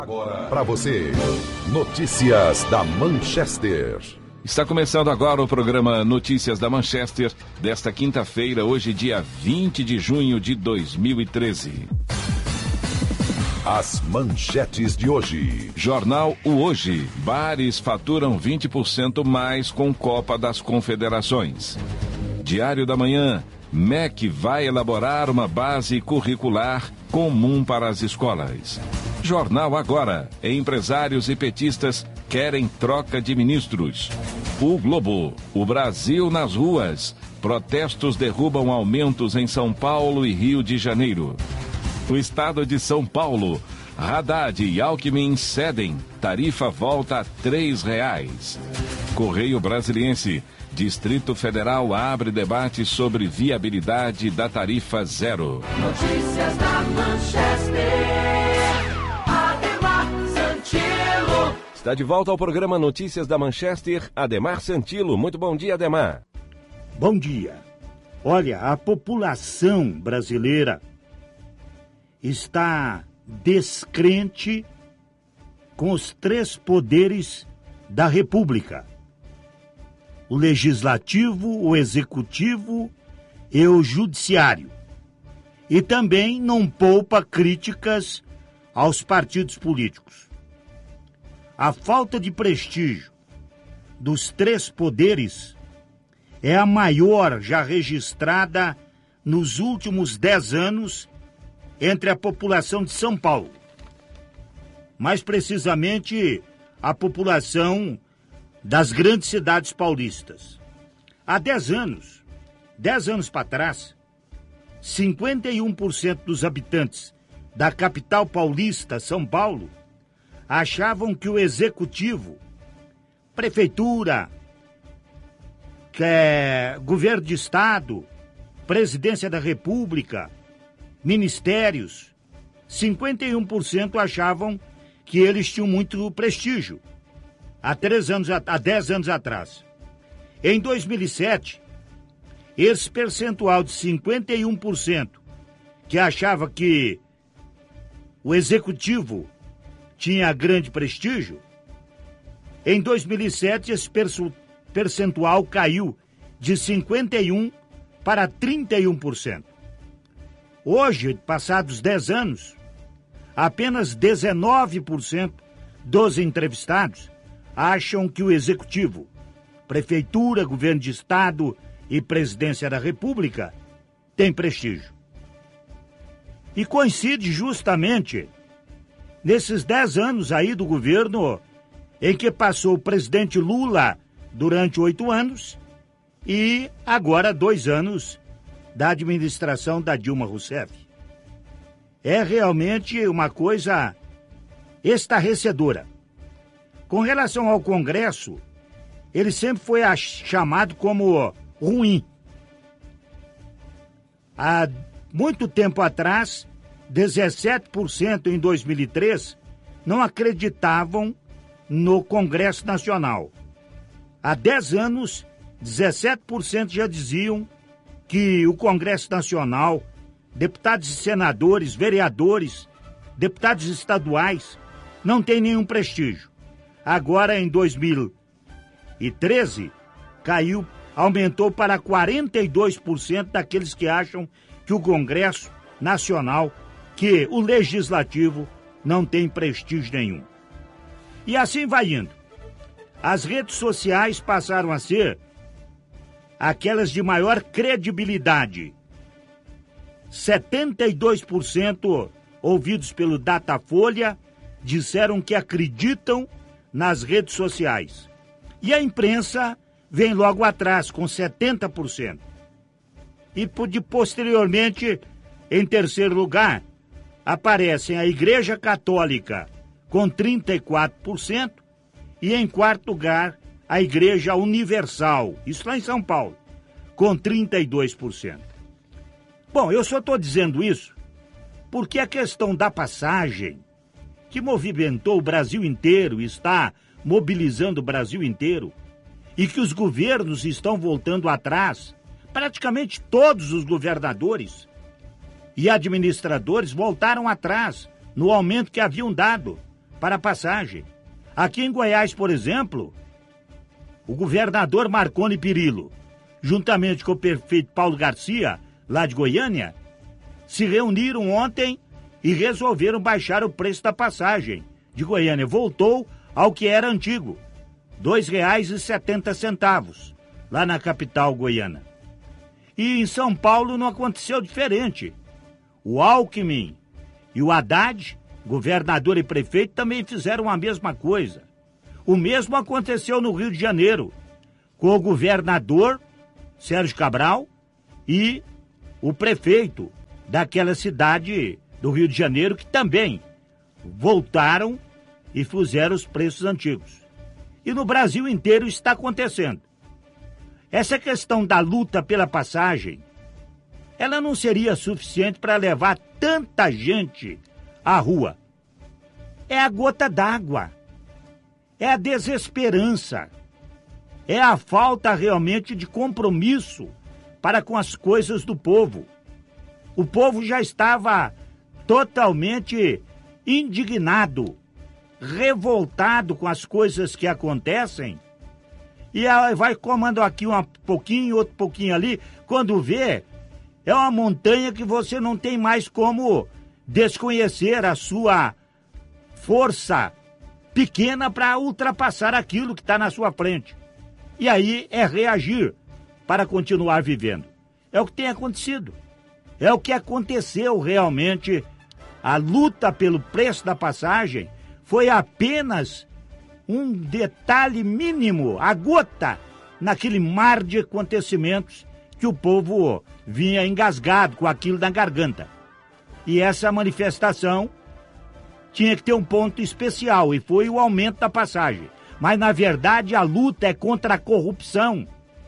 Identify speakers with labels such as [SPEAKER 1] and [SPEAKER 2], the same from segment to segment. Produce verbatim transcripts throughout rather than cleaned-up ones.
[SPEAKER 1] Agora para você, notícias da Manchester.
[SPEAKER 2] Está começando agora o programa Notícias da Manchester desta quinta-feira, hoje dia vinte de junho de dois mil e treze.
[SPEAKER 1] As manchetes de hoje.
[SPEAKER 2] Jornal O Hoje. Bares faturam vinte por cento mais com Copa das Confederações. Diário da Manhã. M E C vai elaborar uma base curricular comum para as escolas. Jornal Agora. Empresários e petistas querem troca de ministros. O Globo. O Brasil nas ruas. Protestos derrubam aumentos em São Paulo e Rio de Janeiro. O estado de São Paulo. Haddad e Alckmin cedem. Tarifa volta a três reais. Correio Brasiliense. Distrito Federal abre debate sobre viabilidade da tarifa zero.
[SPEAKER 3] Notícias da Manchester. Ademar Santilo.
[SPEAKER 4] Está de volta ao programa Notícias da Manchester, Ademar Santilo. Muito bom dia, Ademar.
[SPEAKER 5] Bom dia. Olha, a população brasileira está descrente com os três poderes da República: o legislativo, o executivo e o judiciário. E também não poupa críticas aos partidos políticos. A falta de prestígio dos três poderes é a maior já registrada nos últimos dez anos entre a população de São Paulo. Mais precisamente, a população das grandes cidades paulistas. Há dez anos, dez anos para trás, cinquenta e um por cento dos habitantes da capital paulista, São Paulo, achavam que o executivo, prefeitura, que é governo de estado, presidência da república, ministérios, cinquenta e um por cento achavam que eles tinham muito prestígio. Há, três anos, há dez anos atrás. Em dois mil e sete, esse percentual de cinquenta e um por cento que achava que o executivo tinha grande prestígio, em dois mil e sete esse percentual caiu de cinquenta e um por cento para trinta e um por cento. Hoje, passados dez anos, apenas dezenove por cento dos entrevistados acham que o executivo, prefeitura, governo de estado e presidência da república tem prestígio. E coincide justamente nesses dez anos aí do governo em que passou o presidente Lula durante oito anos e agora dois anos da administração da Dilma Rousseff. É realmente uma coisa estarrecedora. Com relação ao Congresso, ele sempre foi chamado como ruim. Há muito tempo atrás, dezessete por cento em dois mil e três não acreditavam no Congresso Nacional. Há dez anos, dezessete por cento já diziam que o Congresso Nacional, deputados e senadores, vereadores, deputados estaduais, não tem nenhum prestígio. Agora, em dois mil e treze, caiu, aumentou para quarenta e dois por cento daqueles que acham que o Congresso Nacional, que o Legislativo, não tem prestígio nenhum. E assim vai indo. As redes sociais passaram a ser aquelas de maior credibilidade. setenta e dois por cento ouvidos pelo Datafolha disseram que acreditam nas redes sociais. E a imprensa vem logo atrás, com setenta por cento. E de, posteriormente, em terceiro lugar, aparecem a Igreja Católica, com trinta e quatro por cento, e em quarto lugar, a Igreja Universal, isso lá em São Paulo, com trinta e dois por cento. Bom, eu só estou dizendo isso porque a questão da passagem, que movimentou o Brasil inteiro, está mobilizando o Brasil inteiro, e que os governos estão voltando atrás, praticamente todos os governadores e administradores voltaram atrás no aumento que haviam dado para a passagem. Aqui em Goiás, por exemplo, o governador Marconi Perillo, juntamente com o prefeito Paulo Garcia, lá de Goiânia, se reuniram ontem e resolveram baixar o preço da passagem de Goiânia. Voltou ao que era antigo, dois reais e setenta centavos, lá na capital goiana. E em São Paulo não aconteceu diferente. O Alckmin e o Haddad, governador e prefeito, também fizeram a mesma coisa. O mesmo aconteceu no Rio de Janeiro, com o governador Sérgio Cabral e o prefeito daquela cidade do Rio de Janeiro, que também voltaram e fizeram os preços antigos. E no Brasil inteiro está acontecendo. Essa questão da luta pela passagem, ela não seria suficiente para levar tanta gente à rua. É a gota d'água, é a desesperança, é a falta realmente de compromisso para com as coisas do povo. O povo já estava totalmente indignado, revoltado com as coisas que acontecem, e vai comando aqui um pouquinho, outro pouquinho ali. Quando vê, é uma montanha que você não tem mais como desconhecer a sua força pequena para ultrapassar aquilo que está na sua frente. E aí é reagir para continuar vivendo. É o que tem acontecido. É o que aconteceu realmente. A luta pelo preço da passagem foi apenas um detalhe mínimo, a gota naquele mar de acontecimentos que o povo vinha engasgado com aquilo na garganta. E essa manifestação tinha que ter um ponto especial, e foi o aumento da passagem. Mas, na verdade, a luta é contra a corrupção.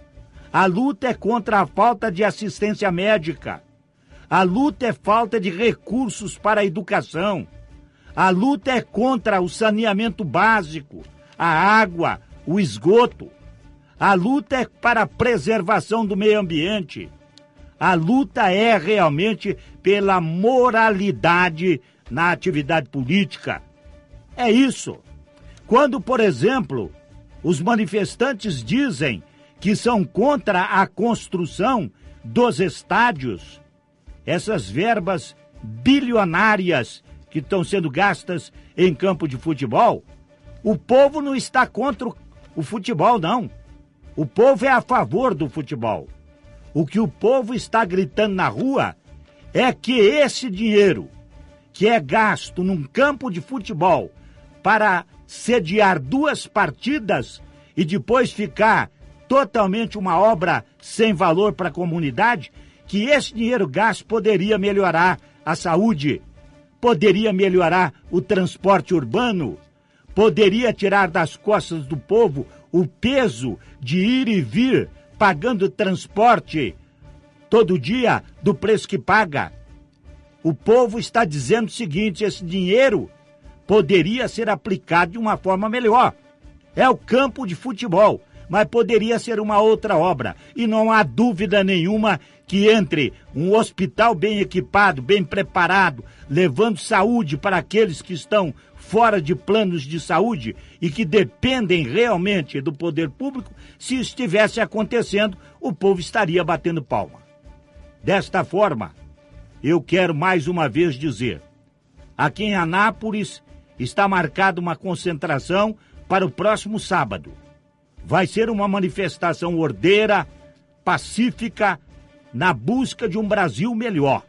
[SPEAKER 5] A luta é contra a falta de assistência médica. A luta é falta de recursos para a educação. A luta é contra o saneamento básico, a água, o esgoto. A luta é para a preservação do meio ambiente. A luta é realmente pela moralidade na atividade política. É isso. Quando, por exemplo, os manifestantes dizem que são contra a construção dos estádios, essas verbas bilionárias que estão sendo gastas em campo de futebol, o povo não está contra o futebol, não. O povo é a favor do futebol. O que o povo está gritando na rua é que esse dinheiro que é gasto num campo de futebol para sediar duas partidas e depois ficar totalmente uma obra sem valor para a comunidade, que esse dinheiro gasto poderia melhorar a saúde, poderia melhorar o transporte urbano, poderia tirar das costas do povo o peso de ir e vir pagando transporte todo dia do preço que paga. O povo está dizendo o seguinte: esse dinheiro poderia ser aplicado de uma forma melhor. É o campo de futebol, mas poderia ser uma outra obra. E não há dúvida nenhuma que entre um hospital bem equipado, bem preparado, levando saúde para aqueles que estão fora de planos de saúde e que dependem realmente do poder público, se estivesse acontecendo, o povo estaria batendo palma. Desta forma, eu quero mais uma vez dizer, aqui em Anápolis está marcada uma concentração para o próximo sábado. Vai ser uma manifestação ordeira, pacífica, na busca de um Brasil melhor.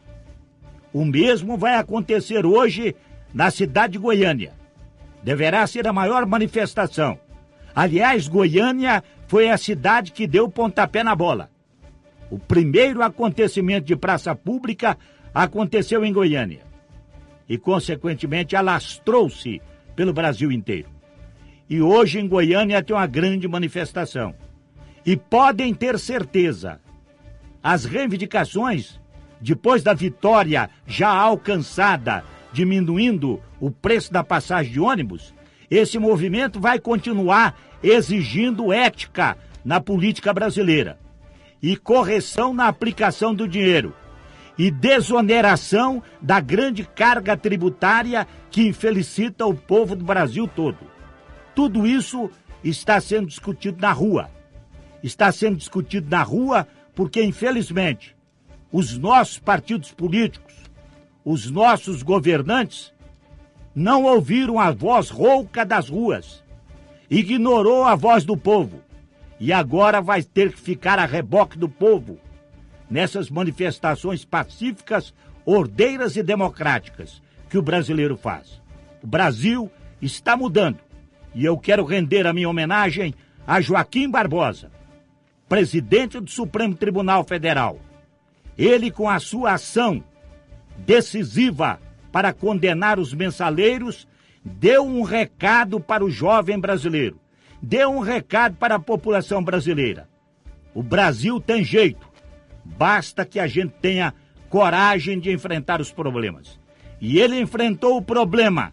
[SPEAKER 5] O mesmo vai acontecer hoje na cidade de Goiânia. Deverá ser a maior manifestação. Aliás, Goiânia foi a cidade que deu o pontapé na bola. O primeiro acontecimento de praça pública aconteceu em Goiânia. E, consequentemente, alastrou-se pelo Brasil inteiro. E hoje em Goiânia tem uma grande manifestação. E podem ter certeza, as reivindicações, depois da vitória já alcançada, diminuindo o preço da passagem de ônibus, esse movimento vai continuar exigindo ética na política brasileira e correção na aplicação do dinheiro. e desoneração da grande carga tributária que infelicita o povo do Brasil todo. Tudo isso está sendo discutido na rua. Está sendo discutido na rua porque, infelizmente, os nossos partidos políticos, os nossos governantes, não ouviram a voz rouca das ruas, ignorou a voz do povo e agora vai ter que ficar a reboque do povo nessas manifestações pacíficas, ordeiras e democráticas que o brasileiro faz. O Brasil está mudando e eu quero render a minha homenagem a Joaquim Barbosa, presidente do Supremo Tribunal Federal. Ele, com a sua ação decisiva para condenar os mensaleiros, deu um recado para o jovem brasileiro, deu um recado para a população brasileira. O Brasil tem jeito, basta que a gente tenha coragem de enfrentar os problemas. E ele enfrentou o problema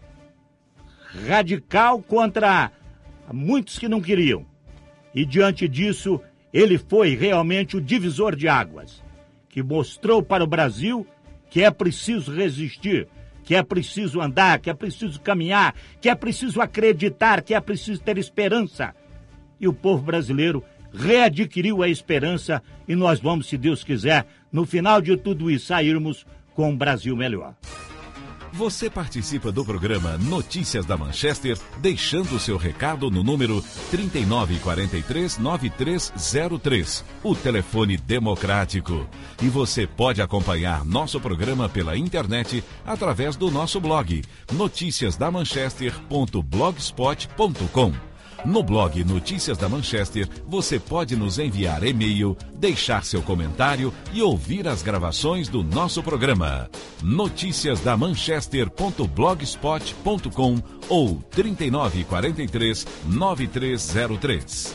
[SPEAKER 5] radical contra muitos que não queriam. E diante disso, ele foi realmente o divisor de águas, que mostrou para o Brasil que é preciso resistir, que é preciso andar, que é preciso caminhar, que é preciso acreditar, que é preciso ter esperança. E o povo brasileiro readquiriu a esperança e nós vamos, se Deus quiser, no final de tudo isso, sairmos com um Brasil melhor.
[SPEAKER 2] Você participa do programa Notícias da Manchester, deixando o seu recado no número trinta e nove, quarenta e três, noventa e três zero três, o telefone democrático. E você pode acompanhar nosso programa pela internet através do nosso blog, noticias da manchester ponto blogspot ponto com. No blog Notícias da Manchester, você pode nos enviar e-mail, deixar seu comentário e ouvir as gravações do nosso programa. noticias da manchester ponto blogspot ponto com ou trinta e nove, quarenta e três, noventa e três zero três.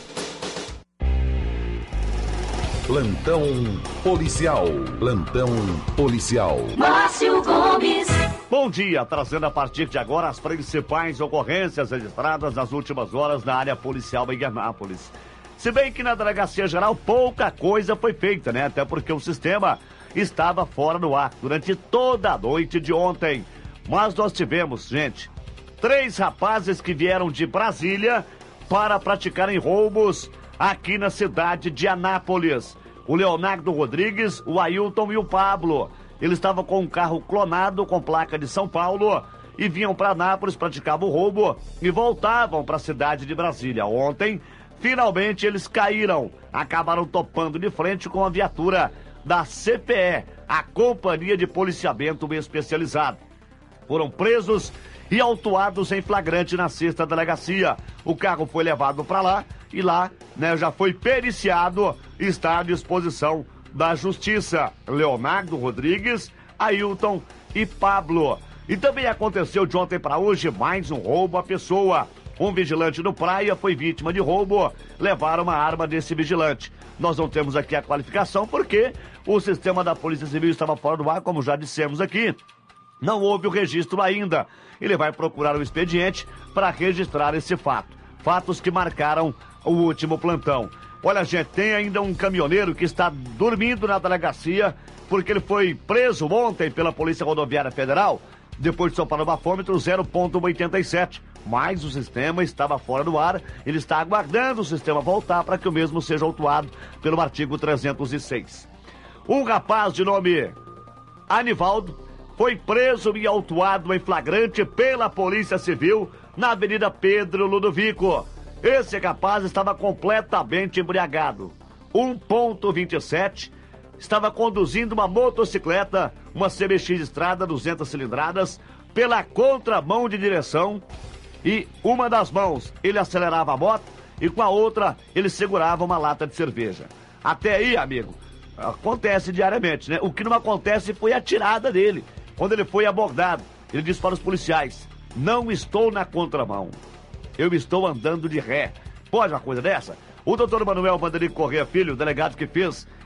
[SPEAKER 1] Plantão policial. Plantão policial.
[SPEAKER 3] Márcio Gomes.
[SPEAKER 6] Bom dia, trazendo a partir de agora as principais ocorrências registradas nas últimas horas na área policial em Anápolis. Se bem que na Delegacia Geral pouca coisa foi feita, né? Até porque o sistema estava fora do ar durante toda a noite de ontem. Mas nós tivemos, gente, três rapazes que vieram de Brasília para praticarem roubos aqui na cidade de Anápolis. O Leonardo Rodrigues, o Ailton e o Pablo. Eles estavam com um carro clonado com placa de São Paulo e vinham para Anápolis, praticavam o roubo e voltavam para a cidade de Brasília. Ontem, finalmente, eles caíram. Acabaram topando de frente com a viatura da C P E, a Companhia de Policiamento Especializado. Foram presos e autuados em flagrante na sexta delegacia. O carro foi levado para lá e lá, né, já foi periciado e está à disposição da Justiça. Leonardo Rodrigues, Ailton e Pablo. E também aconteceu de ontem para hoje mais um roubo à pessoa. Um vigilante do Praia foi vítima de roubo. Levaram uma arma desse vigilante. Nós não temos aqui a qualificação porque o sistema da Polícia Civil estava fora do ar, como já dissemos aqui. Não houve o registro ainda. Ele vai procurar o expediente para registrar esse fato. Fatos que marcaram o último plantão. Olha, gente, tem ainda um caminhoneiro que está dormindo na delegacia porque ele foi preso ontem pela Polícia Rodoviária Federal depois de soprar o bafômetro zero ponto oitenta e sete. Mas o sistema estava fora do ar, ele está aguardando o sistema voltar para que o mesmo seja autuado pelo artigo trezentos e seis. Um rapaz de nome Anivaldo foi preso e autuado em flagrante pela Polícia Civil na Avenida Pedro Ludovico. Esse rapaz estava completamente embriagado. um ponto vinte e sete, estava conduzindo uma motocicleta, uma C B X Estrada duzentas cilindradas, pela contramão de direção e uma das mãos ele acelerava a moto e com a outra ele segurava uma lata de cerveja. Até aí, amigo, acontece diariamente, né? O que não acontece foi a tirada dele. Quando ele foi abordado, ele disse para os policiais: não estou na contramão. Eu estou andando de ré. Pode uma coisa dessa? O doutor Manuel Vanderico Corrêa Filho, delegado que fez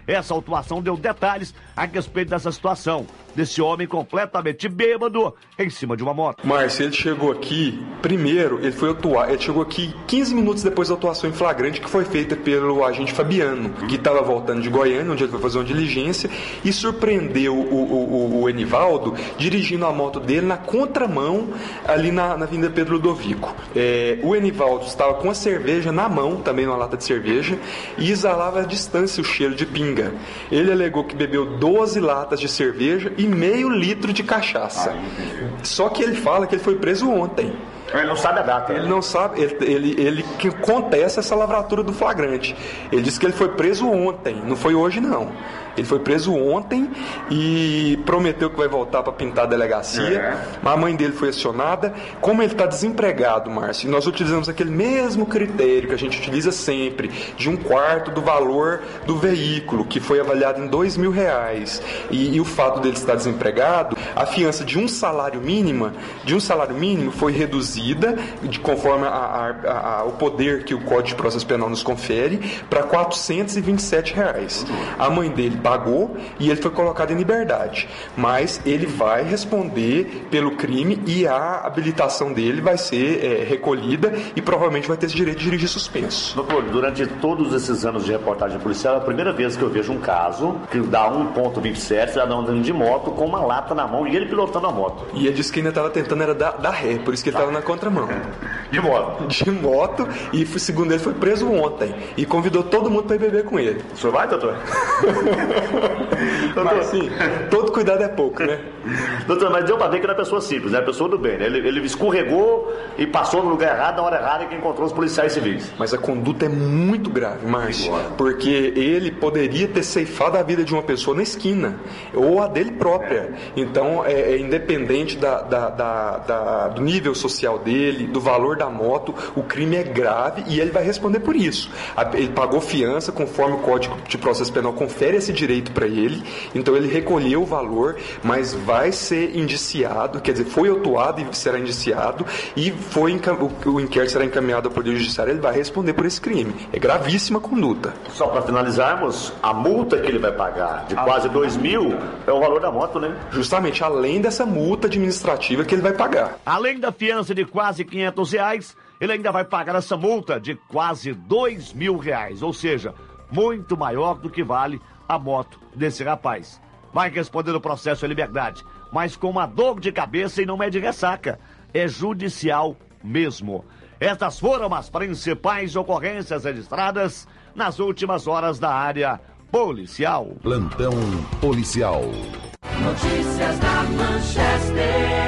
[SPEAKER 6] Essa autuação deu detalhes a respeito dessa situação, desse homem completamente bêbado em cima de uma moto.
[SPEAKER 7] Márcio, ele chegou aqui, primeiro, ele foi atuar, ele chegou aqui quinze minutos depois da atuação em flagrante que foi feita pelo agente Fabiano, que estava voltando de Goiânia, onde ele foi fazer uma diligência, e surpreendeu o, o, o, o Enivaldo dirigindo a moto dele na contramão, ali na, na Avenida Pedro Ludovico. É, o Enivaldo estava com a cerveja na mão, também numa lata de cerveja, e exalava à distância o cheiro de pinga. Ele alegou que bebeu doze latas de cerveja e meio litro de cachaça. Só que ele fala que ele foi preso ontem.
[SPEAKER 6] Ele não sabe a data.
[SPEAKER 7] Ele não sabe, ele, ele, ele que contesta essa lavratura do flagrante. Ele disse que ele foi preso ontem, não foi hoje não. Ele foi preso ontem e prometeu que vai voltar para pintar a delegacia, é. Mas a mãe dele foi acionada. Como ele está desempregado, Márcio, nós utilizamos aquele mesmo critério que a gente utiliza sempre, de um quarto do valor do veículo, que foi avaliado em dois mil reais. E, e o fato dele estar desempregado, a fiança de um salário mínimo, de um salário mínimo foi reduzida, de, conforme a, a, a, o poder que o Código de Processo Penal nos confere, para quatrocentos e vinte e sete reais. A mãe dele pagou e ele foi colocado em liberdade, mas ele vai responder pelo crime e a habilitação dele vai ser é, recolhida e provavelmente vai ter esse direito de dirigir suspenso.
[SPEAKER 6] Doutor, durante todos esses anos de reportagem policial, é a primeira vez que eu vejo um caso que dá um ponto vinte e sete, já andando de moto com uma lata na mão e ele pilotando a moto.
[SPEAKER 7] E ele disse que ainda estava tentando era dar, dar ré, por isso que ele estava na contramão.
[SPEAKER 6] De moto?
[SPEAKER 7] De moto, e segundo ele foi preso ontem e convidou todo mundo para ir beber com ele.
[SPEAKER 6] O senhor vai, doutor?
[SPEAKER 7] Doutor, mas, assim, todo cuidado é pouco, né?
[SPEAKER 6] Doutor, mas deu pra ver que era pessoa simples, né? Pessoa do bem, né? Ele, ele escorregou e passou no lugar errado, na hora errada, e que encontrou os policiais civis.
[SPEAKER 7] Mas a conduta é muito grave, Márcio, porque ele poderia ter ceifado a vida de uma pessoa na esquina, ou a dele própria. Então, é, é independente da, da, da, da, do nível social dele, do valor da moto, o crime é grave e ele vai responder por isso. Ele pagou fiança, conforme o Código de Processo Penal confere esse direito para ele, então ele recolheu o valor, mas vai ser indiciado, quer dizer, foi autuado e será indiciado, e foi encam... o inquérito será encaminhado ao Poder Judiciário, ele vai responder por esse crime. É gravíssima conduta.
[SPEAKER 6] Só para finalizarmos, a multa que ele vai pagar, de quase dois mil, é o valor da moto, né?
[SPEAKER 7] Justamente, além dessa multa administrativa que ele vai pagar.
[SPEAKER 6] Além da fiança de quase quinhentos reais, ele ainda vai pagar essa multa de quase dois mil reais, ou seja, muito maior do que vale a moto desse rapaz. Vai responder o processo em liberdade, mas com uma dor de cabeça e não é de ressaca. É judicial mesmo. Estas foram as principais ocorrências registradas nas últimas horas da área policial.
[SPEAKER 1] Plantão policial.
[SPEAKER 3] Notícias da Manchester.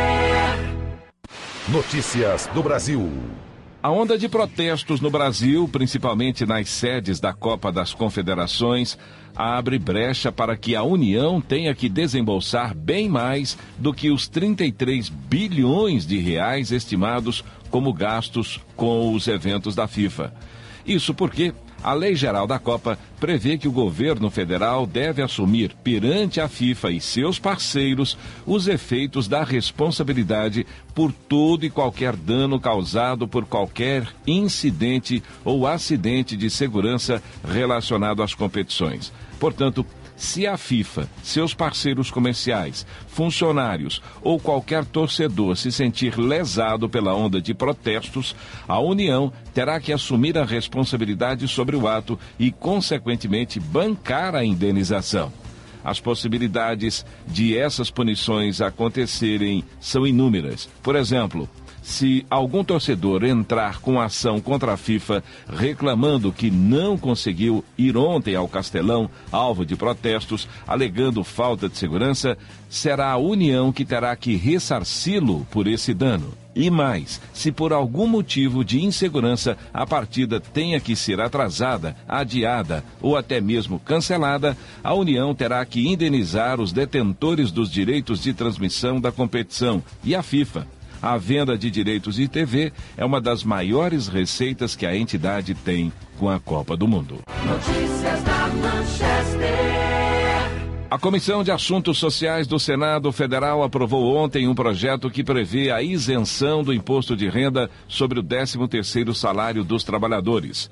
[SPEAKER 1] Notícias do Brasil.
[SPEAKER 2] A onda de protestos no Brasil, principalmente nas sedes da Copa das Confederações, abre brecha para que a União tenha que desembolsar bem mais do que os trinta e três bilhões de reais estimados como gastos com os eventos da FIFA. Isso porque a Lei Geral da Copa prevê que o governo federal deve assumir perante a FIFA e seus parceiros os efeitos da responsabilidade por todo e qualquer dano causado por qualquer incidente ou acidente de segurança relacionado às competições. Portanto, se a FIFA, seus parceiros comerciais, funcionários ou qualquer torcedor se sentir lesado pela onda de protestos, a União terá que assumir a responsabilidade sobre o ato e, consequentemente, bancar a indenização. As possibilidades de essas punições acontecerem são inúmeras. Por exemplo, se algum torcedor entrar com ação contra a FIFA reclamando que não conseguiu ir ontem ao Castelão, alvo de protestos, alegando falta de segurança, será a União que terá que ressarci-lo por esse dano. E mais, se por algum motivo de insegurança a partida tenha que ser atrasada, adiada ou até mesmo cancelada, a União terá que indenizar os detentores dos direitos de transmissão da competição e a FIFA. A venda de direitos de T V é uma das maiores receitas que a entidade tem com a Copa do Mundo.
[SPEAKER 3] Notícias da Manchester.
[SPEAKER 2] A Comissão de Assuntos Sociais do Senado Federal aprovou ontem um projeto que prevê a isenção do imposto de renda sobre o décimo terceiro salário dos trabalhadores.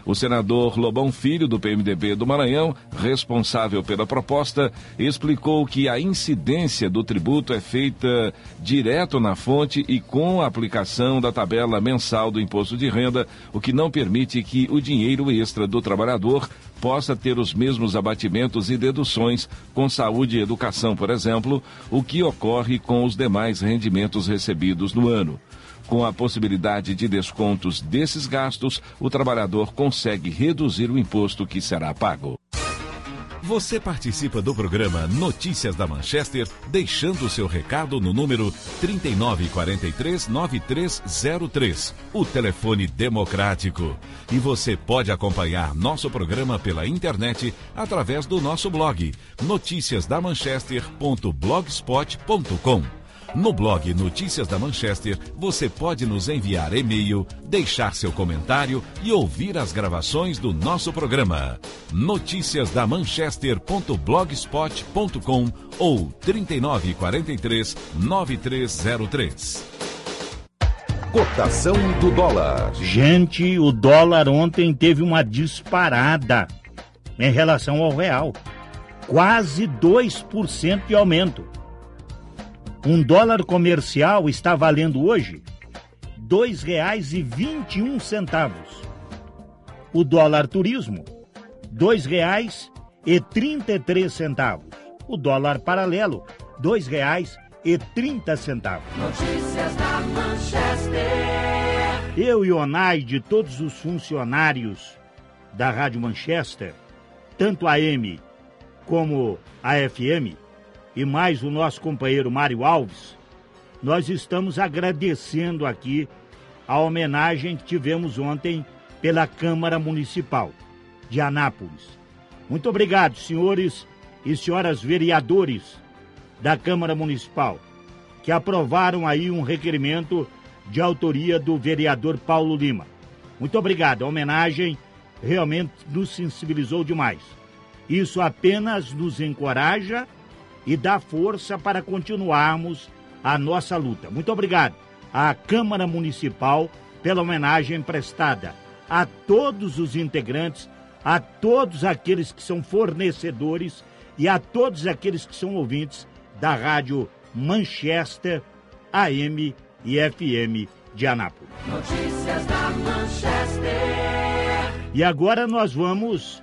[SPEAKER 2] O senador Lobão Filho, do P M D B do Maranhão, responsável pela proposta, explicou que a incidência do tributo é feita direto na fonte e com a aplicação da tabela mensal do imposto de renda, o que não permite que o dinheiro extra do trabalhador possa ter os mesmos abatimentos e deduções com saúde e educação, por exemplo, o que ocorre com os demais rendimentos recebidos no ano. Com a possibilidade de descontos desses gastos, o trabalhador consegue reduzir o imposto que será pago.
[SPEAKER 8] Você participa do programa Notícias da Manchester, deixando o seu recado no número trinta e nove, quarenta e três, noventa e três zero três, o telefone democrático. E você pode acompanhar nosso programa pela internet através do nosso blog, noticias da manchester ponto blogspot ponto com. No blog Notícias da Manchester, você pode nos enviar e-mail, deixar seu comentário e ouvir as gravações do nosso programa. noticias da manchester ponto blogspot ponto com ou trinta e nove, quarenta e três, noventa e três zero três.
[SPEAKER 1] Cotação do dólar.
[SPEAKER 5] Gente, o dólar ontem teve uma disparada em relação ao real. Quase dois por cento de aumento. Um dólar comercial está valendo hoje dois reais e vinte e um centavos. O dólar turismo, dois reais e trinta e três centavos. O dólar paralelo, dois reais e trinta centavos.
[SPEAKER 3] Notícias da Manchester.
[SPEAKER 5] Eu e Onaide, todos os funcionários da Rádio Manchester, tanto a M como a F M, e mais o nosso companheiro Mário Alves, nós estamos agradecendo aqui a homenagem que tivemos ontem pela Câmara Municipal de Anápolis. Muito obrigado, senhores e senhoras vereadores da Câmara Municipal, que aprovaram aí um requerimento de autoria do vereador Paulo Lima. Muito obrigado, a homenagem realmente nos sensibilizou demais. Isso apenas nos encoraja e dá força para continuarmos a nossa luta. Muito obrigado à Câmara Municipal pela homenagem prestada a todos os integrantes, a todos aqueles que são fornecedores e a todos aqueles que são ouvintes da Rádio Manchester, A M e F M de Anápolis.
[SPEAKER 3] Notícias da Manchester.
[SPEAKER 5] E agora nós vamos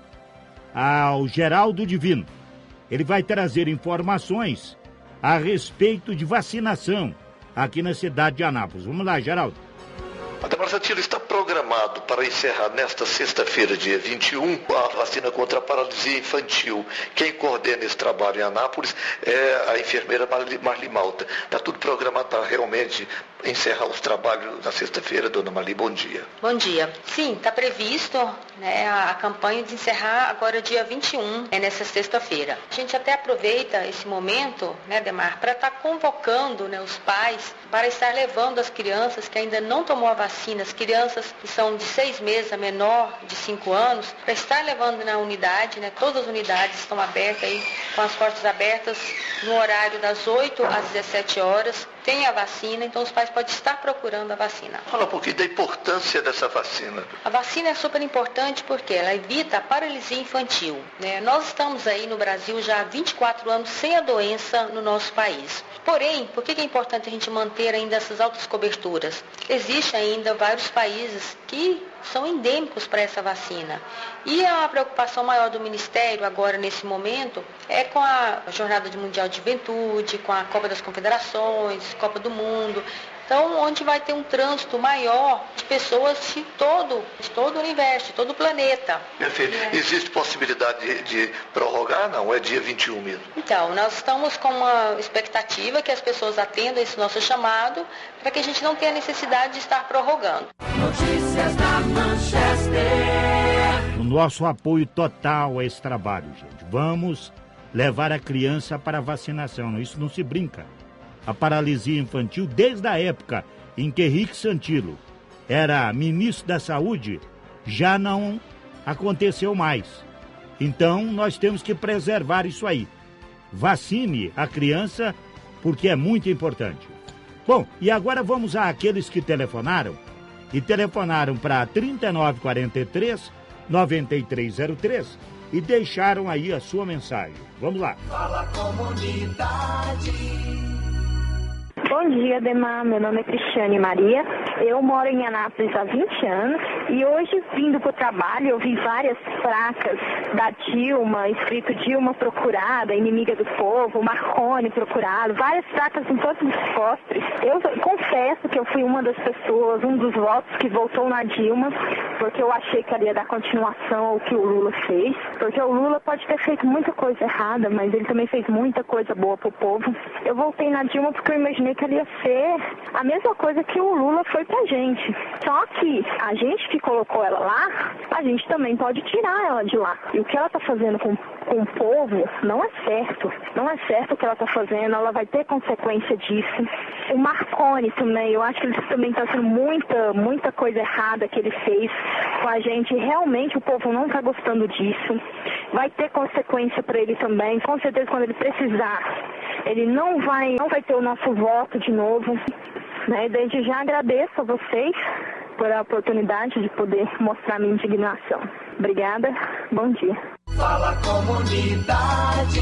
[SPEAKER 5] ao Geraldo Divino. Ele vai trazer informações a respeito de vacinação aqui na cidade de Anápolis. Vamos lá, Geraldo.
[SPEAKER 9] Ademar Santilo, está programado para encerrar nesta sexta-feira, dia vinte e um, a vacina contra a paralisia infantil. Quem coordena esse trabalho em Anápolis é a enfermeira Marli Malta. Está tudo programado para realmente encerrar os trabalhos na sexta-feira. Dona Marli, bom dia.
[SPEAKER 10] Bom dia. Sim, está previsto, né, a, a campanha de encerrar agora dia vinte e um, é nessa sexta-feira. A gente até aproveita esse momento, né, Demar, para estar tá convocando, né, os pais para estar levando as crianças que ainda não tomou a vacina, as crianças que são de seis meses a menor de cinco anos, para estar levando na unidade, né, todas as unidades estão abertas aí, com as portas abertas no horário das oito às dezessete horas. Tem a vacina, então os pais podem estar procurando a vacina.
[SPEAKER 9] Fala um pouquinho da importância dessa vacina.
[SPEAKER 10] A vacina é super importante porque ela evita a paralisia infantil, né? Nós estamos aí no Brasil já há vinte e quatro anos sem a doença no nosso país. Porém, por que é importante a gente manter ainda essas altas coberturas? Existem ainda vários países que são endêmicos para essa vacina. E a preocupação maior do Ministério agora, nesse momento, é com a Jornada Mundial de Juventude, com a Copa das Confederações, Copa do Mundo. Então, onde vai ter um trânsito maior de pessoas de todo, de todo o universo, de todo o planeta.
[SPEAKER 9] Perfeito. É. Existe possibilidade de, de prorrogar? Não, é dia vinte e um mesmo.
[SPEAKER 10] Então, nós estamos com uma expectativa que as pessoas atendam esse nosso chamado para que a gente não tenha necessidade de estar prorrogando.
[SPEAKER 3] Notícias da Manchester.
[SPEAKER 5] O nosso apoio total a esse trabalho, gente. Vamos levar a criança para a vacinação. Isso não se brinca. A paralisia infantil, desde a época em que Henrique Santilo era ministro da Saúde, já não aconteceu mais. Então, nós temos que preservar isso aí. Vacine a criança, porque é muito importante. Bom, e agora vamos àqueles que telefonaram, e telefonaram para trinta e nove, quarenta e três, noventa e três zero três e deixaram aí a sua mensagem. Vamos lá.
[SPEAKER 3] Fala Comunidade.
[SPEAKER 11] Bom dia, Ademar. Meu nome é Cristiane Maria. Eu moro em Anápolis há vinte anos e hoje, vindo para o trabalho, eu vi várias placas da Dilma, escrito Dilma procurada, inimiga do povo, Marconi procurado, várias placas em todos os postes. Eu confesso que eu fui uma das pessoas, um dos votos que votou na Dilma, porque eu achei que ela ia dar continuação ao que o Lula fez, porque o Lula pode ter feito muita coisa errada, mas ele também fez muita coisa boa para o povo. Eu votei na Dilma porque eu imaginei que ela ia ser a mesma coisa que o Lula foi pra gente. Só que a gente que colocou ela lá, a gente também pode tirar ela de lá. E o que ela tá fazendo com, com o povo não é certo. Não é certo o que ela tá fazendo, ela vai ter consequência disso. O Marconi também, eu acho que ele também tá fazendo muita, muita coisa errada que ele fez com a gente. Realmente o povo não tá gostando disso. Vai ter consequência pra ele também. Com certeza quando ele precisar, ele não vai, não vai ter o nosso voto de novo, né? Desde já agradeço a vocês por a oportunidade de poder mostrar minha indignação. Obrigada, bom dia.
[SPEAKER 3] Fala Comunidade.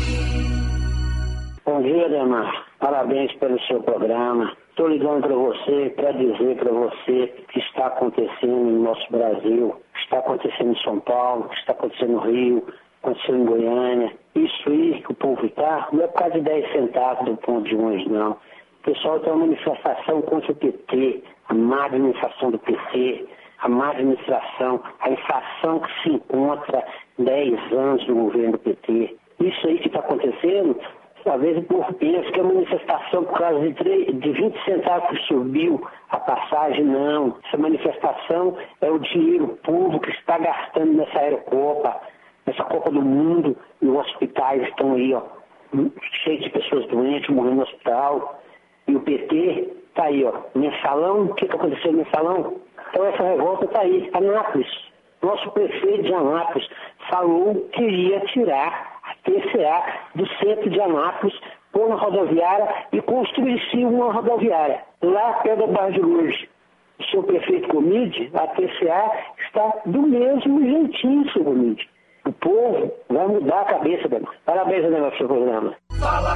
[SPEAKER 12] Bom dia, Ademar. Parabéns pelo seu programa. Estou ligando para você para dizer para você que está acontecendo no nosso Brasil, está acontecendo em São Paulo, está acontecendo no Rio, acontecendo em Goiânia. Isso aí que o povo está, não é por causa de dez centavos do ponto de ônibus, não. O pessoal tem uma manifestação contra o P T, a má administração do P T, a má administração, a inflação que se encontra dez anos no governo do P T. Isso aí que está acontecendo, talvez o povo pense que é uma manifestação por causa de, três, de vinte centavos que subiu a passagem. Não. Essa manifestação é o dinheiro público que está gastando nessa Aerocopa, nessa Copa do Mundo, e os hospitais estão aí, ó, cheios de pessoas doentes, morrendo no hospital. E o P T está aí, ó, mensalão. O que, que aconteceu no mensalão? Então essa revolta está aí. Anápolis, nosso prefeito de Anápolis falou que ia tirar a T C A do centro de Anápolis, pôr na rodoviária e construir sim uma rodoviária lá perto da Barra de Lourdes. O seu prefeito Comide, a T C A está do mesmo jeitinho, seu Comide. O povo vai mudar a cabeça, Débora. Parabéns, Débora, pelo seu programa.
[SPEAKER 3] Fala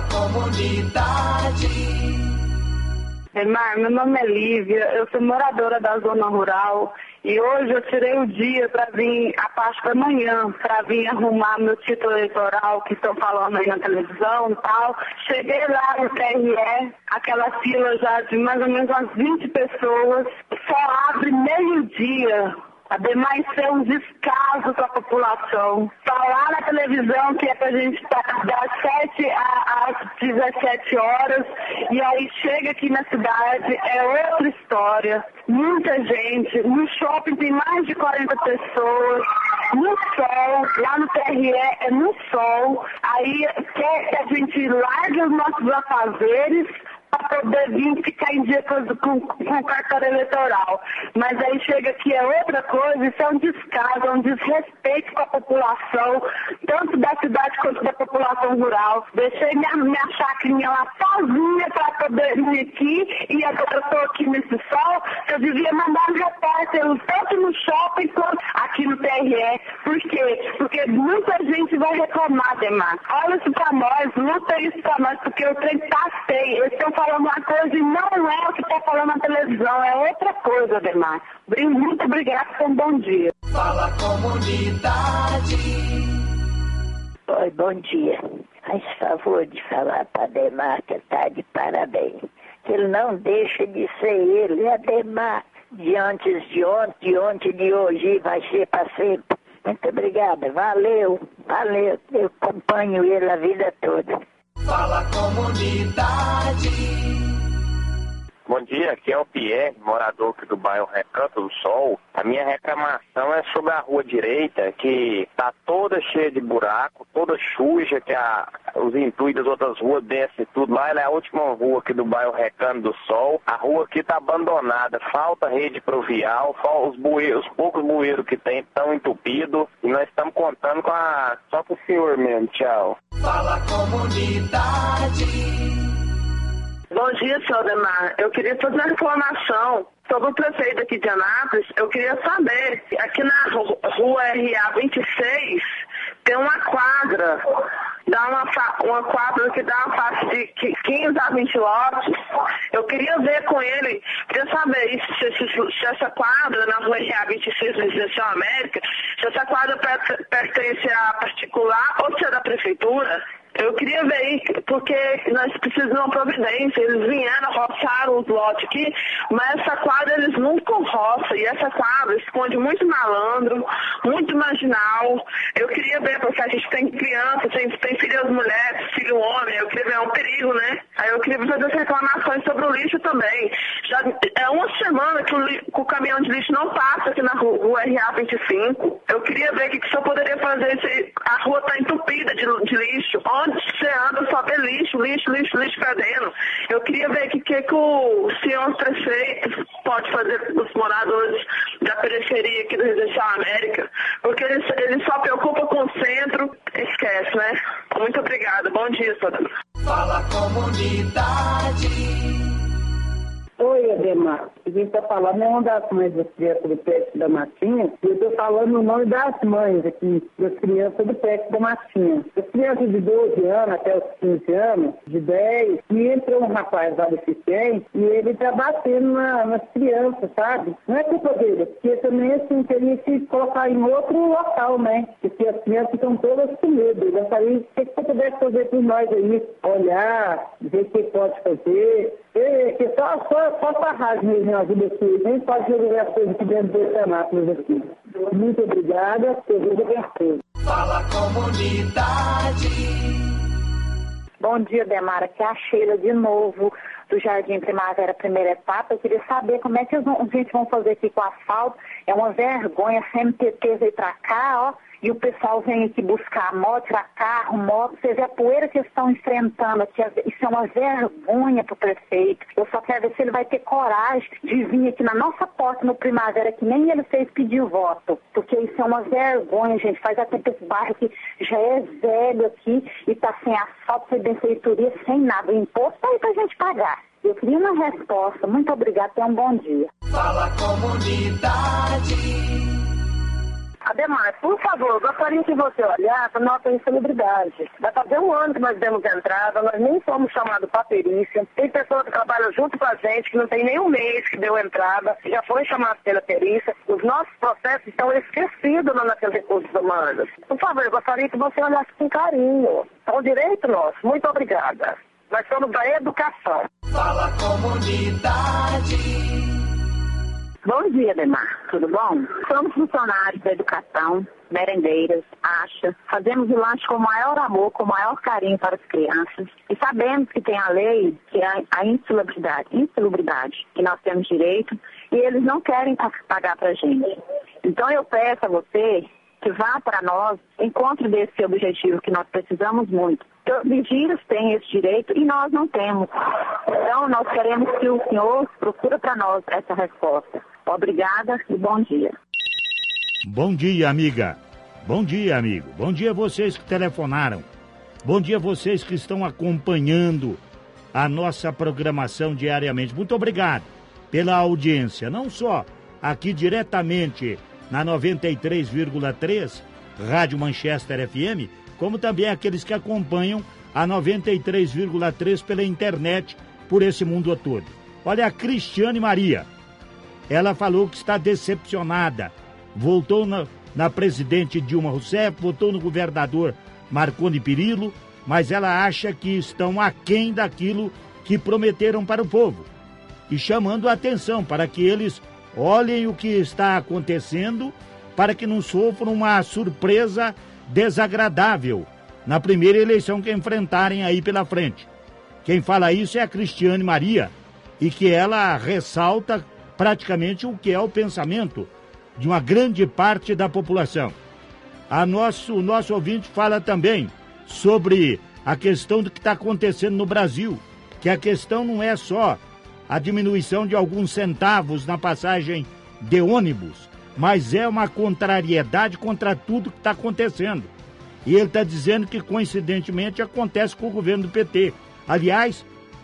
[SPEAKER 3] Comunidade.
[SPEAKER 11] Edmar, meu nome é Lívia, eu sou moradora da zona rural e hoje eu tirei o dia para vir, a parte da manhã, para vir arrumar meu título eleitoral que estão falando aí na televisão e tal. Cheguei lá no T R E, aquela fila já de mais ou menos umas vinte pessoas, só abre meio-dia. Ademais, ser um descaso com a população. Falar na televisão que é pra gente estar das sete às dezessete horas, e aí chega aqui na cidade, é outra história. Muita gente, no shopping tem mais de quarenta pessoas, no sol, lá no T R E é no sol, aí quer que a gente largue os nossos afazeres para poder vir ficar em dia com, com, com cartório eleitoral. Mas aí chega aqui é outra coisa, isso é um descaso, é um desrespeito com a população, tanto da cidade quanto da população rural. Deixei minha, minha chacrinha lá sozinha para poder vir aqui, e agora eu estou aqui nesse sol, eu devia mandar um repórter tanto no shopping quanto aqui no T R E. Por quê? Porque muita gente vai reclamar, Ademar. Olha isso para nós, luta isso para nós, porque o trem tá feio. Eles estão falando uma coisa e não é o que está falando na televisão, é outra coisa, Ademar. Muito obrigada, um bom dia.
[SPEAKER 3] Fala Comunidade.
[SPEAKER 13] Oi, bom dia. Faz favor de falar para Ademar que está de parabéns. Que ele não deixa de ser ele, Ademar. De antes de ontem, de ontem, de hoje, vai ser para sempre. Muito obrigada, valeu, valeu. Eu acompanho ele a vida toda.
[SPEAKER 3] Fala Comunidade.
[SPEAKER 14] Bom dia, aqui é o Pierre, morador aqui do bairro Recanto do Sol. A minha reclamação é sobre a rua direita, que está toda cheia de buraco, toda suja, que a, os entulhos das outras ruas descem tudo lá. Ela é a última rua aqui do bairro Recanto do Sol. A rua aqui está abandonada, falta rede pluvial, os, bueiros, os poucos bueiros que tem estão entupidos. E nós estamos contando com a... só com o senhor mesmo. Tchau.
[SPEAKER 3] Fala Comunidade.
[SPEAKER 11] Bom dia, senhor Ademar. Eu queria fazer uma reclamação sobre o prefeito aqui de Anápolis. Eu queria saber, aqui na rua R A vinte e seis tem uma quadra, dá uma, uma quadra que dá uma faixa de quinze a vinte lotes. Eu queria ver com ele, queria saber se, se, se essa quadra na rua R A vinte e seis, Residencial América, se essa quadra pertence a particular ou se é da prefeitura. Eu queria ver, porque nós precisamos de uma providência. Eles vieram, roçaram os lotes aqui, mas essa quadra eles nunca roçam. E essa quadra esconde muito malandro, muito marginal. Eu queria ver, porque a gente tem crianças, tem, tem filhas mulheres, filho homem. Eu queria ver, é um perigo, né? Aí eu queria fazer as reclamações sobre o lixo também. Já é uma semana que o, que o caminhão de lixo não passa aqui na rua R A vinte e cinco. Eu queria ver o que, que o senhor poderia fazer se a rua está entupida de, de lixo. Onde você anda só vê lixo, lixo, lixo, lixo fedendo. Eu queria ver o que, que, que o senhor prefeito pode fazer com os moradores da periferia aqui do Residencial América, porque eles, eles só preocupam com o centro, esquece, né? Muito obrigada. Bom dia, senhora.
[SPEAKER 3] Fala comunidade.
[SPEAKER 15] Oi, Ademar. A gente está falando é uma das mães das crianças do P E C da Matinha, e eu estou falando o nome das mães aqui, das crianças do P E C da Matinha. As crianças de doze anos até os quinze anos, de dez, e entrou um rapaz lá deficiente, e ele está batendo na, nas crianças, sabe? Não é culpa dele, porque também assim, teria que colocar em outro local, né? Porque as crianças estão todas com medo. Eu gostaria que você pudesse fazer por nós aí, olhar, ver o que pode fazer. É, que só, só, só para a rádio mesmo ajuda aqui, nem pode resolver as coisas aqui dentro do Anápolis aqui. Muito obrigada, que Deus abençoe.
[SPEAKER 3] Fala comunidade.
[SPEAKER 16] Bom dia, Demara, aqui é a Sheila de novo, do Jardim Primavera, primeira etapa. Eu queria saber como é que a gente vão fazer aqui com o asfalto. É uma vergonha, a C M T T veio pra cá, ó, e o pessoal vem aqui buscar moto, tirar carro, moto. Você vê a poeira que eles estão enfrentando aqui. Isso é uma vergonha pro prefeito. Eu só quero ver se ele vai ter coragem de vir aqui na nossa porta no Primavera, que nem ele fez pedir voto. Porque isso é uma vergonha, gente. Faz até que esse bairro que já é velho aqui e tá sem asfalto, sem benfeitoria, sem nada. O imposto tá aí pra gente pagar. Eu queria uma resposta. Muito obrigada. Tenha um bom dia.
[SPEAKER 3] Fala comunidade.
[SPEAKER 15] Ademar, por favor, eu gostaria que você olhasse a nossa insalubridade. Vai fazer um ano que nós demos entrada, nós nem fomos chamados para perícia. Tem pessoas que trabalham junto com a gente, que não tem nem um mês que deu entrada, já foi chamado pela perícia. Os nossos processos estão esquecidos naqueles recursos humanos. Por favor, eu gostaria que você olhasse com carinho. É um direito nosso. Muito obrigada. Nós somos da educação.
[SPEAKER 3] Fala comunidade.
[SPEAKER 16] Bom dia, Ademar. Tudo bom? Somos funcionários da educação, merendeiras, acha. Fazemos o lanche com o maior amor, com o maior carinho para as crianças. E sabemos que tem a lei, que é a insalubridade, insalubridade, que nós temos direito, e eles não querem pagar para a gente. Então eu peço a você que vá para nós, encontre desse objetivo que nós precisamos muito. Os vigias têm esse direito e nós não temos. Então, nós queremos que o senhor procure para nós essa resposta. Obrigada e bom dia.
[SPEAKER 5] Bom dia, amiga. Bom dia, amigo. Bom dia a vocês que telefonaram. Bom dia a vocês que estão acompanhando a nossa programação diariamente. Muito obrigado pela audiência. Não só aqui diretamente na noventa e três vírgula três, Rádio Manchester F M, como também aqueles que acompanham a noventa e três vírgula três pela internet por esse mundo todo. Olha, a Cristiane Maria, ela falou que está decepcionada. Voltou na, na presidente Dilma Rousseff, votou no governador Marconi Perillo, mas ela acha que estão aquém daquilo que prometeram para o povo. E chamando a atenção para que eles olhem o que está acontecendo, para que não sofram uma surpresa desagradável na primeira eleição que enfrentarem aí pela frente. Quem fala isso é a Cristiane Maria, e que ela ressalta praticamente o que é o pensamento de uma grande parte da população. A nosso, o nosso ouvinte fala também sobre a questão do que está acontecendo no Brasil, que a questão não é só a diminuição de alguns centavos na passagem de ônibus, mas é uma contrariedade contra tudo que está acontecendo. E ele está dizendo que, coincidentemente, acontece com o governo do P T. Aliás,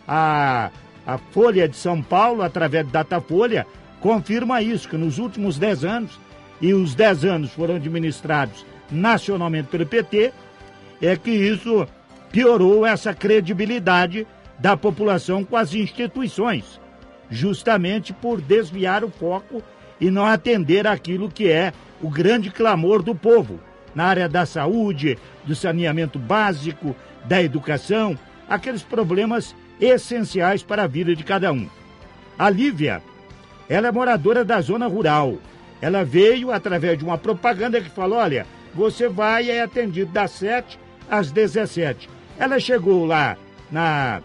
[SPEAKER 5] A, a Folha de São Paulo, através do Datafolha, confirma isso, que nos últimos dez anos, e os dez anos foram administrados nacionalmente pelo P T, é que isso piorou essa credibilidade da população com as instituições, justamente por desviar o foco e não atender aquilo que é o grande clamor do povo, na área da saúde, do saneamento básico, da educação, aqueles problemas essenciais para a vida de cada um. A Lívia, ela é moradora da zona rural. Ela veio através de uma propaganda que falou, olha, você vai e é atendido das sete às dezessete. Ela chegou lá na,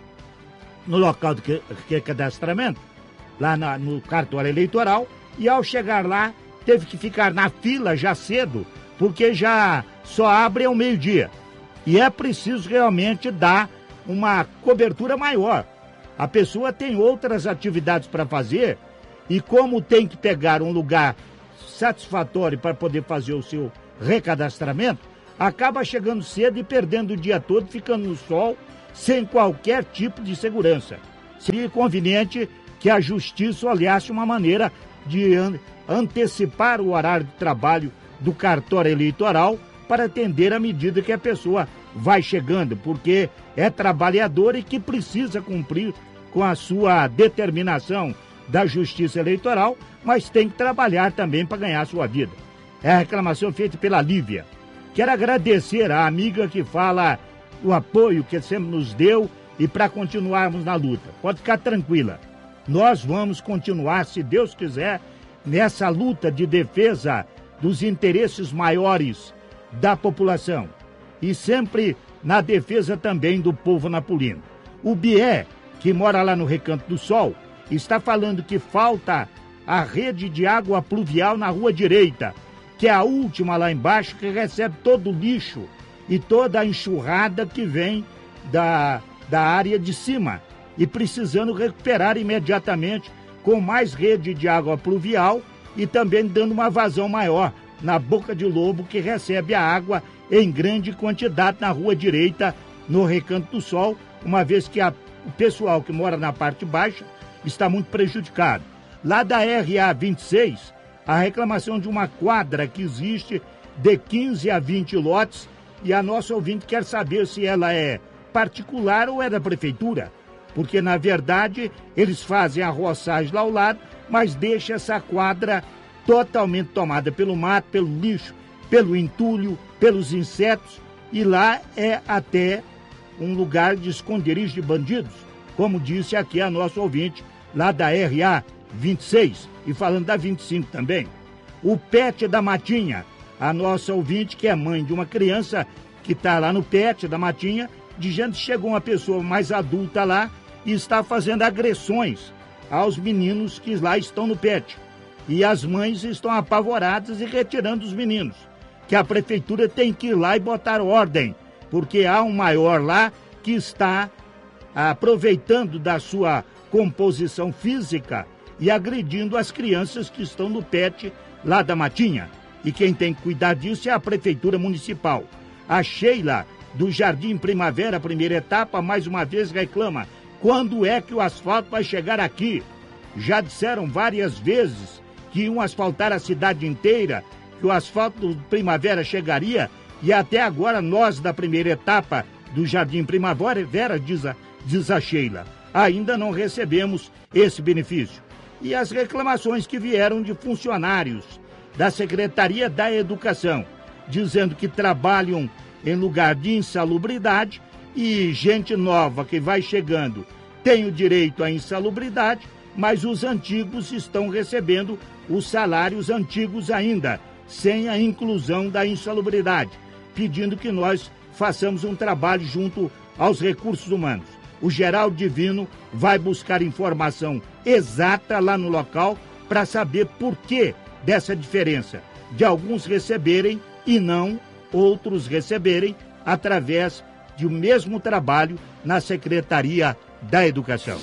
[SPEAKER 5] no local de que, que é cadastramento, lá na, no cartório eleitoral, e ao chegar lá, teve que ficar na fila já cedo, porque já só abre ao meio-dia. E é preciso realmente dar uma cobertura maior. A pessoa tem outras atividades para fazer, e como tem que pegar um lugar satisfatório para poder fazer o seu recadastramento, acaba chegando cedo e perdendo o dia todo, ficando no sol, sem qualquer tipo de segurança. Seria conveniente que a Justiça olhasse uma maneira de an- antecipar o horário de trabalho do cartório eleitoral para atender à medida que a pessoa vai chegando, porque é trabalhador e que precisa cumprir com a sua determinação da Justiça Eleitoral, mas tem que trabalhar também para ganhar a sua vida. É a reclamação feita pela Lívia. Quero agradecer à amiga que fala o apoio que sempre nos deu e para continuarmos na luta. Pode ficar tranquila. Nós vamos continuar, se Deus quiser, nessa luta de defesa dos interesses maiores da população e sempre na defesa também do povo napolino. O Bié, que mora lá no Recanto do Sol, está falando que falta a rede de água pluvial na rua direita, que é a última lá embaixo, que recebe todo o lixo e toda a enxurrada que vem da, da área de cima, e precisando recuperar imediatamente com mais rede de água pluvial e também dando uma vazão maior na Boca de Lobo, que recebe a água em grande quantidade na rua direita, no Recanto do Sol, uma vez que a, o pessoal que mora na parte baixa está muito prejudicado. Lá da R A vinte e seis, a reclamação de uma quadra que existe de quinze a vinte lotes, e a nossa ouvinte quer saber se ela é particular ou é da prefeitura, porque na verdade eles fazem a roçagem lá ao lado, mas deixa essa quadra totalmente tomada pelo mato, pelo lixo, pelo entulho, pelos insetos, e lá é até um lugar de esconderijo de bandidos, como disse aqui a nossa ouvinte lá da R A vinte e seis, e falando da vinte e cinco também. O Pet da Matinha, a nossa ouvinte que é mãe de uma criança que está lá no Pet da Matinha, dizendo que chegou uma pessoa mais adulta lá e está fazendo agressões aos meninos que lá estão no Pet. E as mães estão apavoradas e retirando os meninos, que a prefeitura tem que ir lá e botar ordem, porque há um maior lá que está aproveitando da sua composição física e agredindo as crianças que estão no Pet lá da Matinha. E quem tem que cuidar disso é a Prefeitura Municipal. A Sheila, do Jardim Primavera, primeira etapa, mais uma vez reclama: quando é que o asfalto vai chegar aqui? Já disseram várias vezes que iam asfaltar a cidade inteira, que o asfalto do Primavera chegaria, e até agora nós da primeira etapa do Jardim Primavera, diz a, diz a Sheila, ainda não recebemos esse benefício. E as reclamações que vieram de funcionários da Secretaria da Educação, dizendo que trabalham em lugar de insalubridade e gente nova que vai chegando tem o direito à insalubridade, mas os antigos estão recebendo os salários antigos ainda, sem a inclusão da insalubridade, pedindo que nós façamos um trabalho junto aos recursos humanos. O Geraldo Divino vai buscar informação exata lá no local para saber por que dessa diferença de alguns receberem e não outros receberem através do mesmo trabalho na Secretaria da Educação.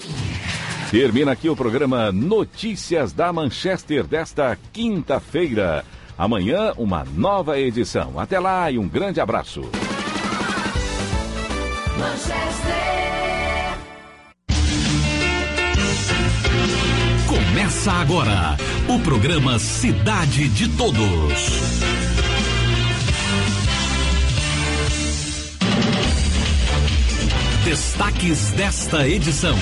[SPEAKER 2] Termina aqui o programa Notícias da Manchester desta quinta-feira. Amanhã, uma nova edição. Até lá e um grande abraço.
[SPEAKER 3] Manchester.
[SPEAKER 8] Começa agora o programa Cidade de Todos. Destaques desta edição.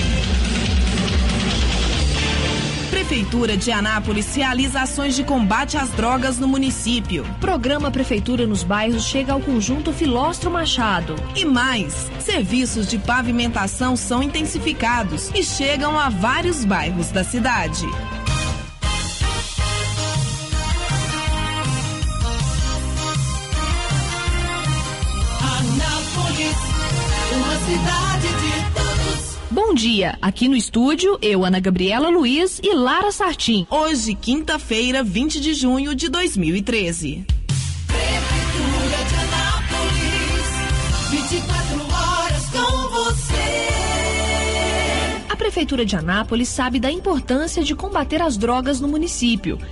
[SPEAKER 17] Prefeitura de Anápolis realiza ações de combate às drogas no município.
[SPEAKER 18] Programa Prefeitura nos Bairros chega ao conjunto Filóstro Machado.
[SPEAKER 17] E mais, serviços de pavimentação são intensificados e chegam a vários bairros da cidade.
[SPEAKER 3] Anápolis, uma cidade de todos.
[SPEAKER 18] Bom dia, aqui no estúdio, eu, Ana Gabriela Luiz e Lara Sartim.
[SPEAKER 17] Hoje, quinta-feira, vinte de junho de dois mil e treze.
[SPEAKER 3] Prefeitura de Anápolis, vinte e quatro horas com você.
[SPEAKER 18] A Prefeitura de Anápolis sabe da importância de combater as drogas no município